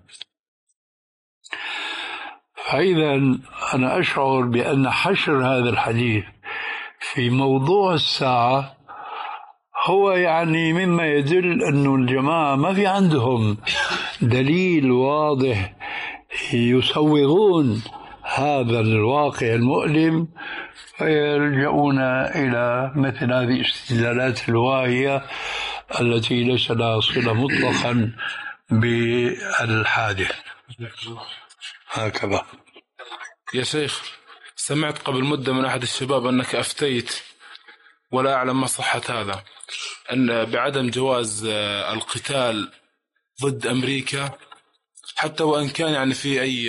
فإذا أنا أشعر بأن حشر هذا الحديث في موضوع الساعة هو يعني مما يدل أن الجماعة ما في عندهم دليل واضح يسوغون هذا الواقع المؤلم، فيلجؤون إلى مثل هذه الاستدلالات الواهية التي ليس لها صلة مطلقا بالحادث. هكذا. يا شيخ، سمعت قبل مدة من أحد الشباب أنك أفتيت، ولا أعلم ما صحة هذا، أن بعدم جواز القتال ضد أمريكا حتى وإن كان يعني في أي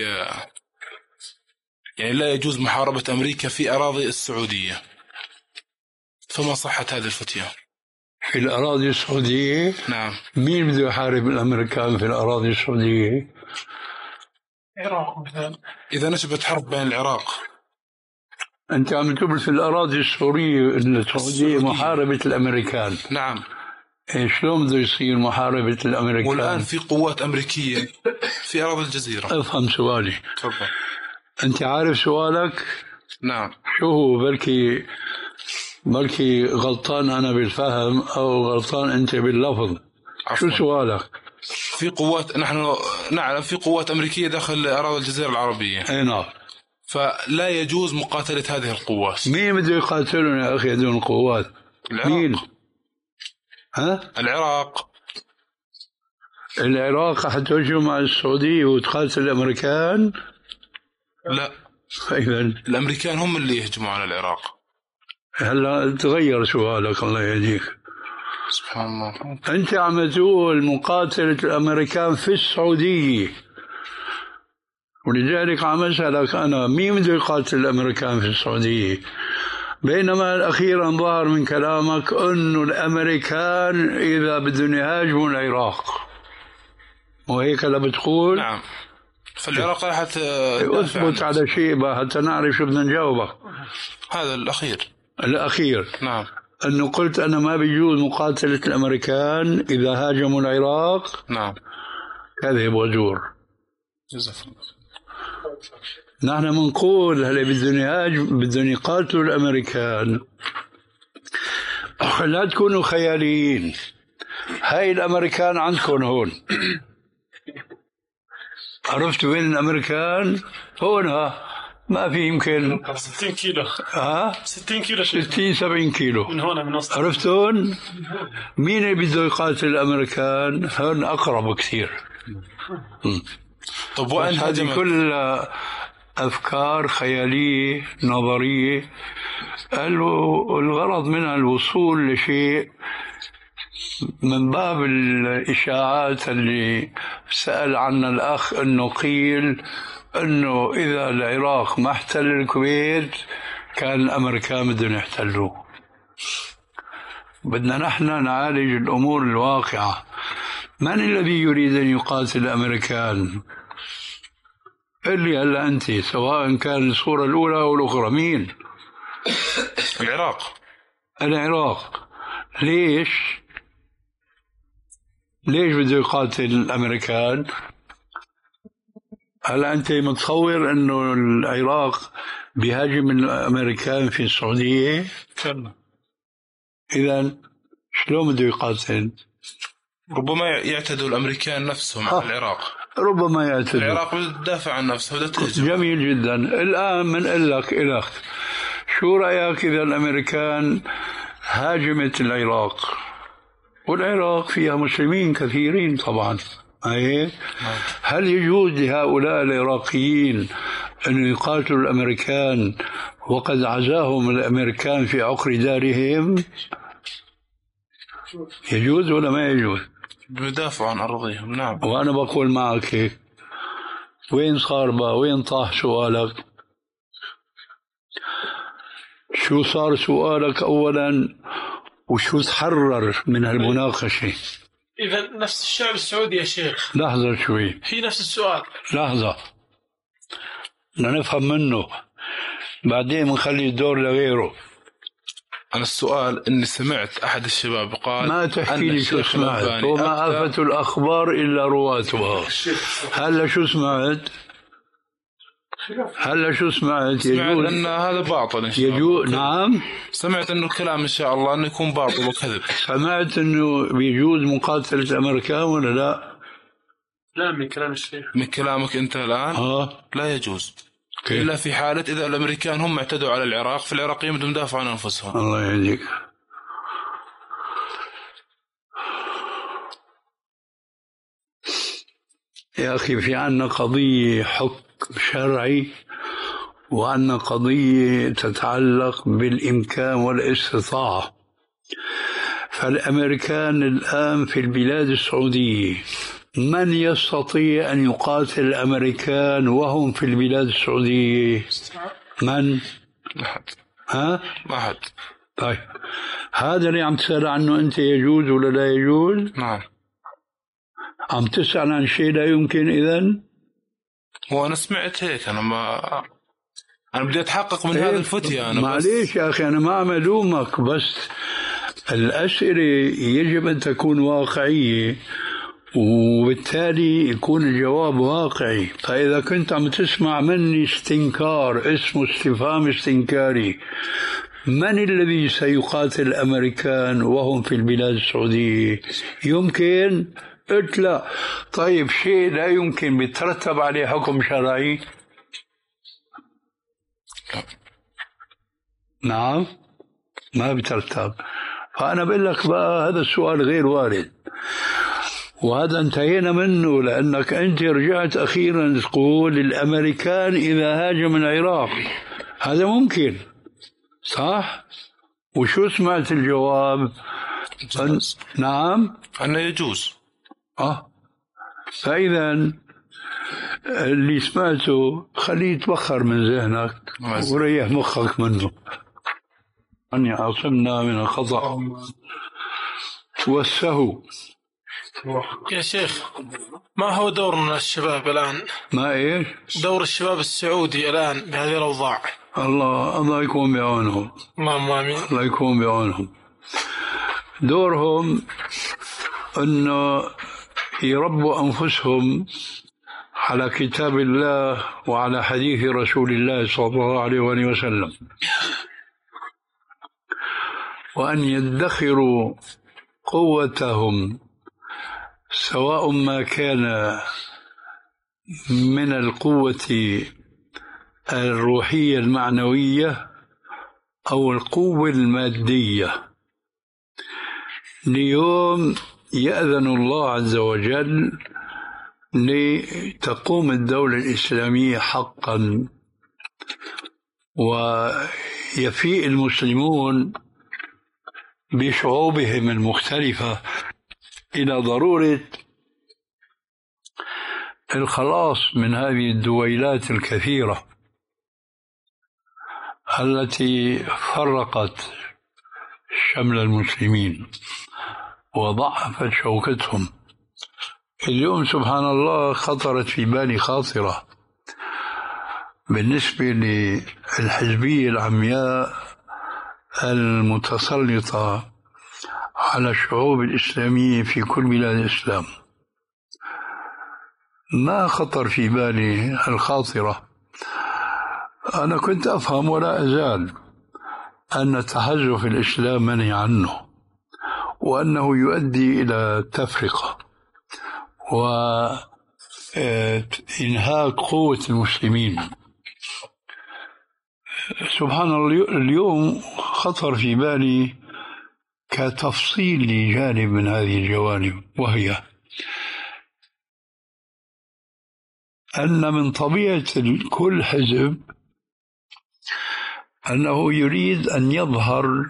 يعني لا يجوز محاربة أمريكا في أراضي السعودية، فما صحة هذه الفتية؟ في الأراضي السعودية؟ نعم. مين بده يحارب الأمريكان في الأراضي السعودية؟ العراق مثلا. إذا نشبت حرب بين العراق، أنت عم تقول في الأراضي السورية السعودية محاربة الأمريكان. نعم. شلون بده يصير محاربة الأمريكان؟ والآن في قوات أمريكية في أراضي الجزيرة. أفهم سؤالي. تفضل. أنت عارف سؤالك؟ نعم. شو هو؟ بلكي بلكي غلطان أنا بالفهم أو غلطان أنت باللفظ. عفوا. شو سؤالك؟ في قوات، نحن نعلم في قوات أمريكية داخل أراضي الجزيرة العربية. أي نعم. فلا يجوز مقاتلة هذه القوات. مين بده يقاتلون يا أخي دون قوات؟ العراق. مين؟ ها؟ العراق. العراق حتهجم على السعودية وتقاتل الأمريكان؟ لا. إذا الأمريكان هم اللي يهجموا على العراق. هلا تغير سؤالك الله يهديك. سبحان الله. أنت عم تقول مقاتلة الأمريكان في السعودية، ولذلك عم أسألك أنا مين بده يقاتل الأمريكان في السعودية؟ بينما أخيرا ظهر من كلامك أنه الأمريكان إذا بدهم يهاجموا العراق، وهيك لا بتقول؟ نعم. فالعراق راح أثبت على شيء حتى نعرف شو بدنا نجاوبك. هذا الأخير. الأخير. نعم. أنه قلت أنا ما بيجوز مقاتلة الأمريكان إذا هاجموا العراق. نعم. كذب وزور. جزاك نحن منقول هلا بدهم يهاجم بدهم يقاتلوا الأمريكان. لا تكونوا خياليين. هاي الأمريكان عندكم هون. عرفتوا وين الأمريكان؟ هون ها. ما في يمكن ستين كيلو. ها؟ ستين كيلو. ستين سبعين كيلو. من هون من وسط. عرفتون؟ مين اللي بده يقاتل الأمريكان؟ هون أقرب كثير. طب وين هذه كل أفكار خيالية نظرية الغرض منها الوصول لشيء من باب الإشاعات اللي سأل عنها الأخ أنه قيل أنه إذا العراق ما احتل الكويت كان الأمريكان بدهم يحتلوه. بدنا نحن نعالج الأمور الواقعة. من الذي يريد أن يقاتل الأمريكان؟ اللي هلا أنت سواء كان الصورة الأولى أو الأخرى مين؟ العراق. العراق. ليش؟ ليش بده يقاتل الأمريكان؟ هلا أنت متصور أنه العراق بيهاجم الأمريكان في السعودية؟ إذن شلون بده يقاتل؟ ربما يعتدوا الأمريكان نفسهم على العراق. ربما يعتدوا. العراق بتدافع عن نفسه. جميل جدا. الآن من لك إلك شو رأيك إذا الأمريكان هاجمت العراق؟ والعراق فيها مسلمين كثيرين طبعا. أيه؟ هل يجوز لهؤلاء العراقيين أن يقاتلوا الأمريكان وقد عزاهم الأمريكان في عقر دارهم؟ يجوز ولا ما يجوز؟ بدافعوا عن أرضهم. نعم. وأنا بقول معك هيك. وين صار بقى؟ وين طاح سؤالك؟ شو صار سؤالك أولا وشو تحرر من هالمناقشة؟ إذا نفس الشعب السعودي يا شيخ. لحظة شوي. هي نفس السؤال. لحظة بدنا نفهم منه بعدين بنخلي الدور لغيره. أنا السؤال إني سمعت أحد الشباب قال ما تحكي لي شو سمعت. وما آفة الأخبار إلا رواتها. هلا شو سمعت؟ هلا شو سمعت؟ سمعت أن هذا باطل إن شاء الله. نعم. سمعت أنه الكلام إن شاء الله أنه يكون باطل وكذب. سمعت أنه بيجوز مقاتلة الأمريكان ولا لا؟ لا من كلام الشيخ. من كلامك أنت الآن آه. لا يجوز. كي. إلا في حالة إذا الأمريكان هم اعتدوا على العراق فالعراقيين بدهم يدافعوا عن أنفسهم. الله يهديك. يا أخي في عنا قضية حكم شرعي وعنا قضية تتعلق بالإمكان والاستطاعة. فالأمريكان الآن في البلاد السعودية من يستطيع أن يقاتل الأمريكان وهم في البلاد السعودية؟ من؟ ما حد. ها؟ ما حد. طيب هذا اللي عم تسأل عنه أنت يجوز ولا لا يجوز؟ نعم. عم تسأل عن شيء لا يمكن إذن؟ هو أنا سمعت هيك. أنا ما أنا بدي أتحقق من إيه؟ هذا الفتية. أنا معليش يا أخي أنا ما عم ألومك بس الأسئلة يجب أن تكون واقعية، وبالتالي يكون الجواب واقعي. فإذا كنت عم تسمع مني استنكار اسمه استفهام استنكاري، من الذي سيقاتل الأمريكان وهم في البلاد السعودية؟ يمكن؟ قلت لا. طيب شيء لا يمكن بيترتب عليه حكم شرعي؟ نعم ما بيترتب. فأنا بقول لك بقى هذا السؤال غير وارد، وهذا انتهينا منه، لأنك أنت رجعت أخيرا تقول الأمريكان إذا هاجم العراق. هذا ممكن صح؟ وشو سمعت الجواب؟ أن... نعم أنه يجوز. آه فإذا اللي سمعته خليه يتبخر من ذهنك وريح مخك منه. أن يعصمنا من الخطأ والسهو. يا شيخ، ما هو دورنا الشباب الآن؟ ما إيش؟ دور الشباب السعودي الآن بهذه الأوضاع. الله الله يكون بعونهم. اللهم آمين. الله يكون بعونهم. دورهم أنه يربوا أنفسهم على كتاب الله وعلى حديث رسول الله صلى الله عليه وسلم، وأن يدخروا قوتهم سواء ما كان من القوة الروحية المعنوية أو القوة المادية، ليوم يأذن الله عز وجل لتقوم الدولة الإسلامية حقا ويفيء المسلمون بشعوبهم المختلفة إلى ضرورة الخلاص من هذه الدويلات الكثيرة التي فرقت شمل المسلمين وضعفت شوكتهم. اليوم سبحان الله خطرت في بالي خاطرة بالنسبة للحزبية العمياء المتسلطة على الشعوب الإسلامية في كل بلاد الإسلام. ما خطر في بالي الخاطرة. أنا كنت أفهم ولا أزال أن تحزب الإسلام منهي عنه، وأنه يؤدي إلى التفرقة وإنهاك قوة المسلمين. سبحان الله اليوم خطر في بالي كتفصيل لجانب من هذه الجوانب، وهي أن من طبيعة كل حزب أنه يريد أن يظهر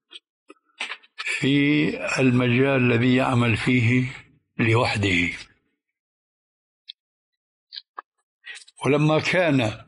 في المجال الذي يعمل فيه لوحده. ولما كان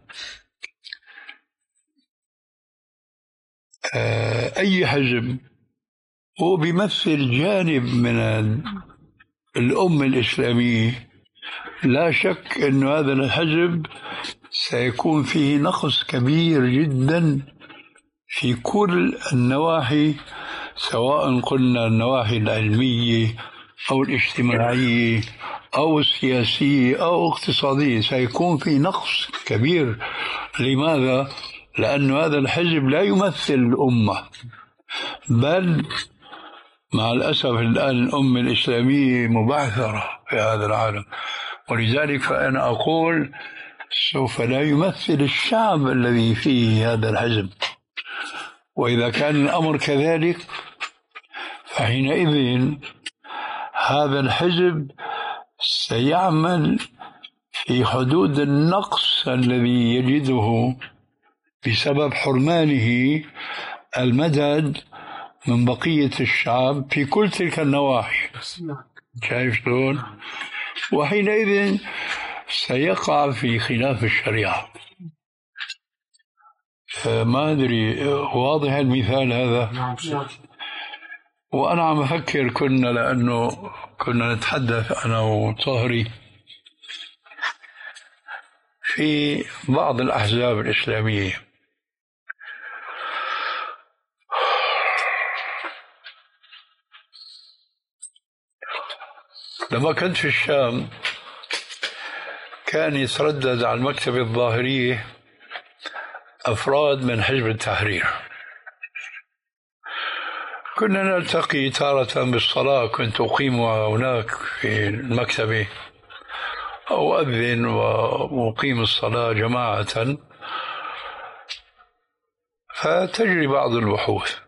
أي حزب هو بيمثل جانب من الأمة الإسلامية، لا شك أن هذا الحزب سيكون فيه نقص كبير جدا في كل النواحي، سواء قلنا النواحي العلمية أو الاجتماعية أو السياسية أو اقتصادية، سيكون في نقص كبير. لماذا؟ لأن هذا الحزب لا يمثل الأمة، بل مع الأسف الآن الأمة الإسلامية مبعثرة في هذا العالم، ولذلك فأنا أقول سوف لا يمثل الشعب الذي فيه هذا الحزب. وإذا كان الأمر كذلك فحينئذ هذا الحزب سيعمل في حدود النقص الذي يجده بسبب حرمانه المدد من بقية الشعب في كل تلك النواحي. شايف شلون؟ وحينئذ سيقع في خلاف الشريعة. ما أدري واضح المثال هذا؟ وأنا عم أفكر كنا لأنه كنا نتحدث أنا وطاهري في بعض الأحزاب الإسلامية، لما كنت في الشام كان يتردد على المكتبة الظاهرية أفراد من حزب التحرير. كنا نلتقي تارة بالصلاة، كنت أقيمها هناك في المكتبة أو أذن وأقيم الصلاة جماعة، فتجري بعض البحوث.